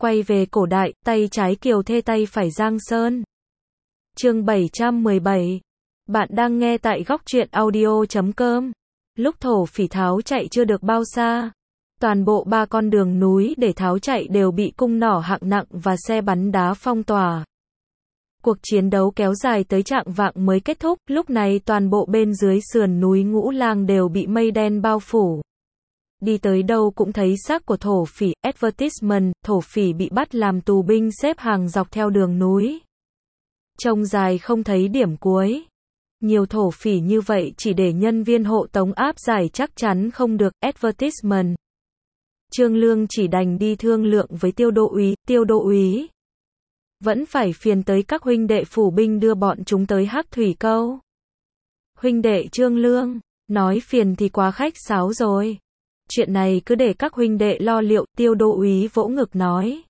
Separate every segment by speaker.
Speaker 1: Quay về cổ đại, tay trái Kiều Thê tay phải Giang Sơn. Chương 717. Bạn đang nghe tại góc truyện audio.com. Lúc thổ phỉ tháo chạy chưa được bao xa, toàn bộ 3 con đường núi để tháo chạy đều bị cung nỏ hạng nặng và xe bắn đá phong tỏa. Cuộc chiến đấu kéo dài tới chạng vạng mới kết thúc, lúc này toàn bộ bên dưới sườn núi Ngũ Lang đều bị mây đen bao phủ. Đi tới đâu cũng thấy xác của thổ phỉ, advertisement, thổ phỉ bị bắt làm tù binh xếp hàng dọc theo đường núi. Trông dài không thấy điểm cuối. Nhiều thổ phỉ như vậy chỉ để nhân viên hộ tống áp giải chắc chắn không được, advertisement. Trương Lương chỉ đành đi thương lượng với Tiêu đô úy. Vẫn phải phiền tới các huynh đệ phủ binh đưa bọn chúng tới Hắc Thủy Câu. Huynh đệ Trương Lương, nói phiền thì quá khách sáo rồi. Chuyện này cứ để các huynh đệ lo liệu, Tiêu đô úy vỗ ngực nói.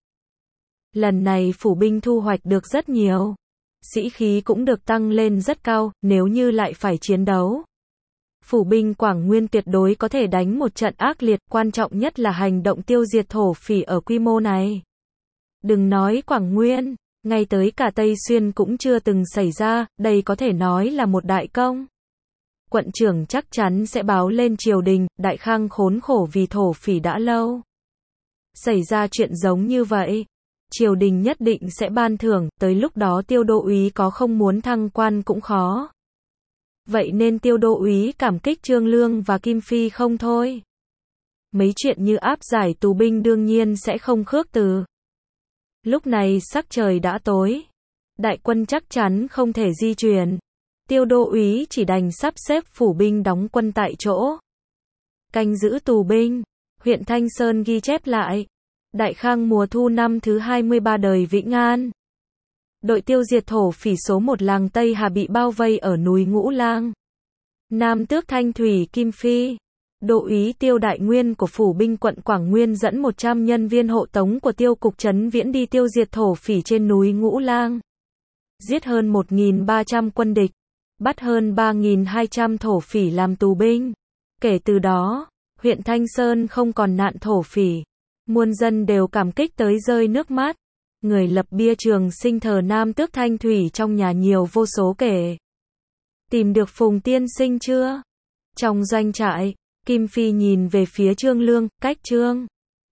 Speaker 1: Lần này phủ binh thu hoạch được rất nhiều. Sĩ khí cũng được tăng lên rất cao, nếu như lại phải chiến đấu. Phủ binh Quảng Nguyên tuyệt đối có thể đánh một trận ác liệt, quan trọng nhất là hành động tiêu diệt thổ phỉ ở quy mô này. Đừng nói Quảng Nguyên, ngay tới cả Tây Xuyên cũng chưa từng xảy ra, đây có thể nói là một đại công. Quận trưởng chắc chắn sẽ báo lên triều đình, Đại Khang khốn khổ vì thổ phỉ đã lâu. Xảy ra chuyện giống như vậy, triều đình nhất định sẽ ban thưởng, tới lúc đó Tiêu đô úy có không muốn thăng quan cũng khó. Vậy nên Tiêu đô úy cảm kích Trương Lương và Kim Phi không thôi. Mấy chuyện như áp giải tù binh đương nhiên sẽ không khước từ. Lúc này sắc trời đã tối, đại quân chắc chắn không thể di chuyển. Tiêu đô úy chỉ đành sắp xếp phủ binh đóng quân tại chỗ, canh giữ tù binh. Huyện Thanh Sơn ghi chép lại. Đại Khang mùa thu năm thứ 23 đời Vĩnh An. Đội tiêu diệt thổ phỉ số 1 làng Tây Hà bị bao vây ở núi Ngũ Lang. Nam tước Thanh Thủy Kim Phi, đô úy Tiêu Đại Nguyên của phủ binh quận Quảng Nguyên dẫn 100 nhân viên hộ tống của Tiêu cục Trấn Viễn đi tiêu diệt thổ phỉ trên núi Ngũ Lang. Giết hơn 1.300 quân địch, bắt hơn 3.200 thổ phỉ làm tù binh. Kể từ đó, huyện Thanh Sơn không còn nạn thổ phỉ. Muôn dân đều cảm kích tới rơi nước mắt. Người lập bia trường sinh thờ Nam tước Thanh Thủy trong nhà nhiều vô số kể. Tìm được Phùng tiên sinh chưa? Trong doanh trại, Kim Phi nhìn về phía Trương Lương, cách Trương